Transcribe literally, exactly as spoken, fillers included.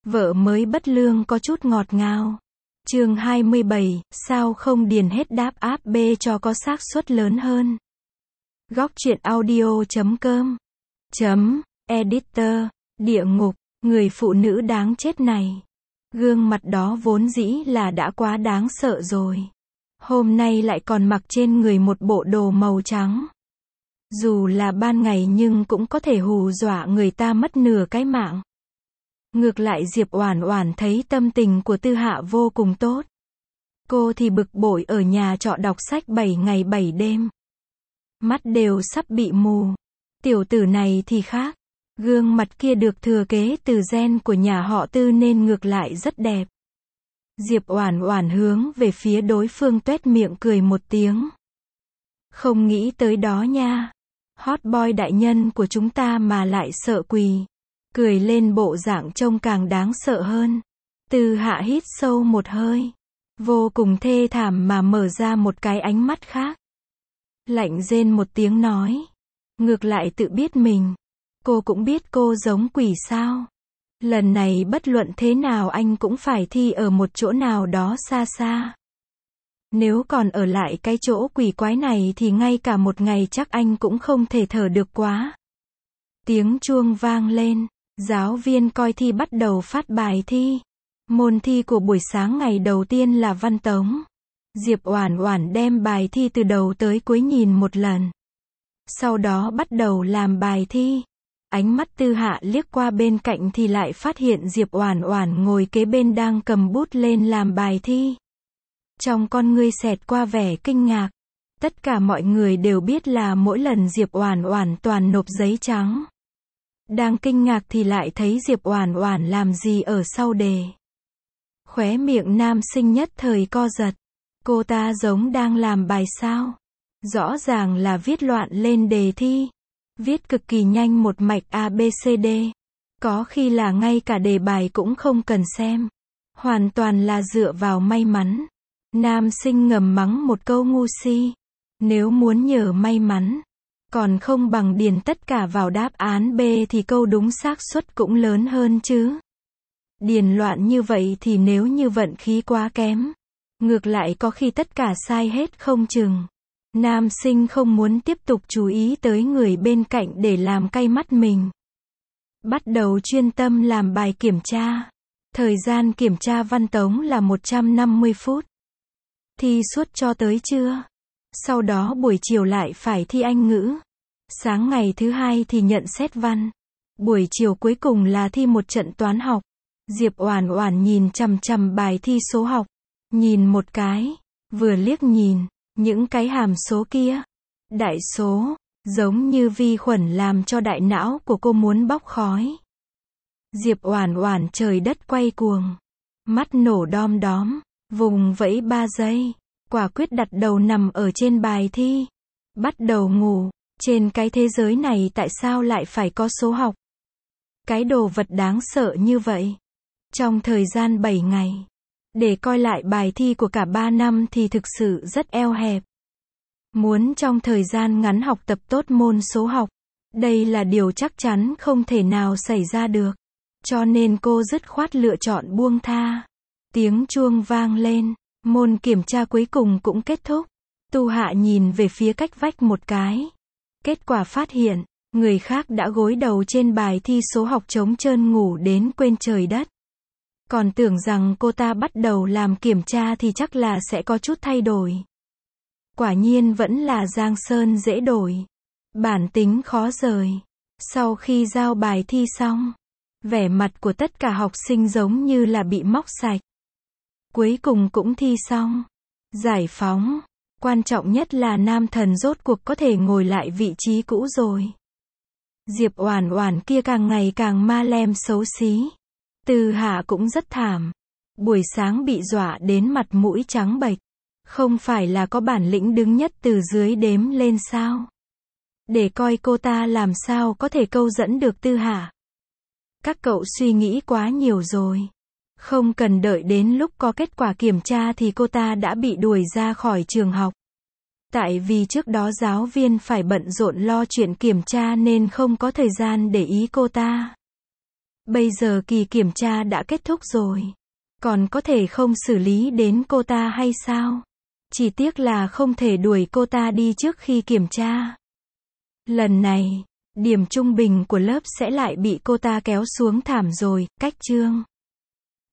Vợ mới bất lương có chút ngọt ngào. Chương hai mươi bảy, sao không điền hết đáp áp B cho có xác suất lớn hơn. Góc truyện audio chấm com chấm editor. Địa ngục, người phụ nữ đáng chết này. Gương mặt đó vốn dĩ là đã quá đáng sợ rồi. Hôm nay lại còn mặc trên người một bộ đồ màu trắng. Dù là ban ngày nhưng cũng có thể hù dọa người ta mất nửa cái mạng. Ngược lại Diệp Oản Oản thấy tâm tình của Tư Hạ vô cùng tốt. Cô thì bực bội ở nhà trọ đọc sách bảy ngày bảy đêm. Mắt đều sắp bị mù. Tiểu tử này thì khác. Gương mặt kia được thừa kế từ gen của nhà họ Tư nên ngược lại rất đẹp. Diệp Oản Oản hướng về phía đối phương tuét miệng cười một tiếng. Không nghĩ tới đó nha. Hot boy đại nhân của chúng ta mà lại sợ quỳ. Cười lên bộ dạng trông càng đáng sợ hơn. Tư Hạ hít sâu một hơi. Vô cùng thê thảm mà mở ra một cái ánh mắt khác. Lạnh rên một tiếng nói. Ngược lại tự biết mình. Cô cũng biết cô giống quỷ sao. Lần này bất luận thế nào anh cũng phải thi ở một chỗ nào đó xa xa. Nếu còn ở lại cái chỗ quỷ quái này thì ngay cả một ngày chắc anh cũng không thể thở được quá. Tiếng chuông vang lên. Giáo viên coi thi bắt đầu phát bài thi. Môn thi của buổi sáng ngày đầu tiên là văn tống. Diệp Oản Oản đem bài thi từ đầu tới cuối nhìn một lần. Sau đó bắt đầu làm bài thi. Ánh mắt Tư Hạ liếc qua bên cạnh thì lại phát hiện Diệp Oản Oản ngồi kế bên đang cầm bút lên làm bài thi. Trong con ngươi xẹt qua vẻ kinh ngạc. Tất cả mọi người đều biết là mỗi lần Diệp Oản Oản toàn nộp giấy trắng. Đang kinh ngạc thì lại thấy Diệp Oản Oản làm gì ở sau đề. Khóe miệng nam sinh nhất thời co giật. Cô ta giống đang làm bài sao? Rõ ràng là viết loạn lên đề thi. Viết cực kỳ nhanh một mạch A B C D. Có khi là ngay cả đề bài cũng không cần xem. Hoàn toàn là dựa vào may mắn. Nam sinh ngầm mắng một câu ngu si. Nếu muốn nhờ may mắn, còn không bằng điền tất cả vào đáp án B thì câu đúng xác suất cũng lớn hơn chứ. Điền loạn như vậy thì nếu như vận khí quá kém, ngược lại có khi tất cả sai hết không chừng. Nam sinh không muốn tiếp tục chú ý tới người bên cạnh để làm cay mắt mình. Bắt đầu chuyên tâm làm bài kiểm tra. Thời gian kiểm tra văn tống là một trăm năm mươi phút. Thi suốt cho tới trưa. Sau đó buổi chiều lại phải thi Anh ngữ. Sáng ngày thứ hai thì nhận xét văn. Buổi chiều cuối cùng là thi một trận toán học. Diệp Oản Oản nhìn chằm chằm bài thi số học. Nhìn một cái. Vừa liếc nhìn. Những cái hàm số kia. Đại số. Giống như vi khuẩn làm cho đại não của cô muốn bốc khói. Diệp Oản Oản trời đất quay cuồng. Mắt nổ đom đóm. Vùng vẫy ba giây. Quả quyết đặt đầu nằm ở trên bài thi. Bắt đầu ngủ. Trên cái thế giới này tại sao lại phải có số học? Cái đồ vật đáng sợ như vậy. Trong thời gian bảy ngày. Để coi lại bài thi của cả ba năm thì thực sự rất eo hẹp. Muốn trong thời gian ngắn học tập tốt môn số học. Đây là điều chắc chắn không thể nào xảy ra được. Cho nên cô dứt khoát lựa chọn buông tha. Tiếng chuông vang lên. Môn kiểm tra cuối cùng cũng kết thúc. Tu Hạ nhìn về phía cách vách một cái. Kết quả phát hiện, người khác đã gối đầu trên bài thi số học trống trơn ngủ đến quên trời đất. Còn tưởng rằng cô ta bắt đầu làm kiểm tra thì chắc là sẽ có chút thay đổi. Quả nhiên vẫn là giang sơn dễ đổi. Bản tính khó rời. Sau khi giao bài thi xong, vẻ mặt của tất cả học sinh giống như là bị móc sạch. Cuối cùng cũng thi xong. Giải phóng. Quan trọng nhất là nam thần rốt cuộc có thể ngồi lại vị trí cũ rồi. Diệp Oản Oản kia càng ngày càng ma lem xấu xí. Tư Hạ cũng rất thảm. Buổi sáng bị dọa đến mặt mũi trắng bệch. Không phải là có bản lĩnh đứng nhất từ dưới đếm lên sao? Để coi cô ta làm sao có thể câu dẫn được Tư Hạ. Các cậu suy nghĩ quá nhiều rồi. Không cần đợi đến lúc có kết quả kiểm tra thì cô ta đã bị đuổi ra khỏi trường học. Tại vì trước đó giáo viên phải bận rộn lo chuyện kiểm tra nên không có thời gian để ý cô ta. Bây giờ kỳ kiểm tra đã kết thúc rồi. Còn có thể không xử lý đến cô ta hay sao? Chỉ tiếc là không thể đuổi cô ta đi trước khi kiểm tra. Lần này, điểm trung bình của lớp sẽ lại bị cô ta kéo xuống thảm rồi, cách chương.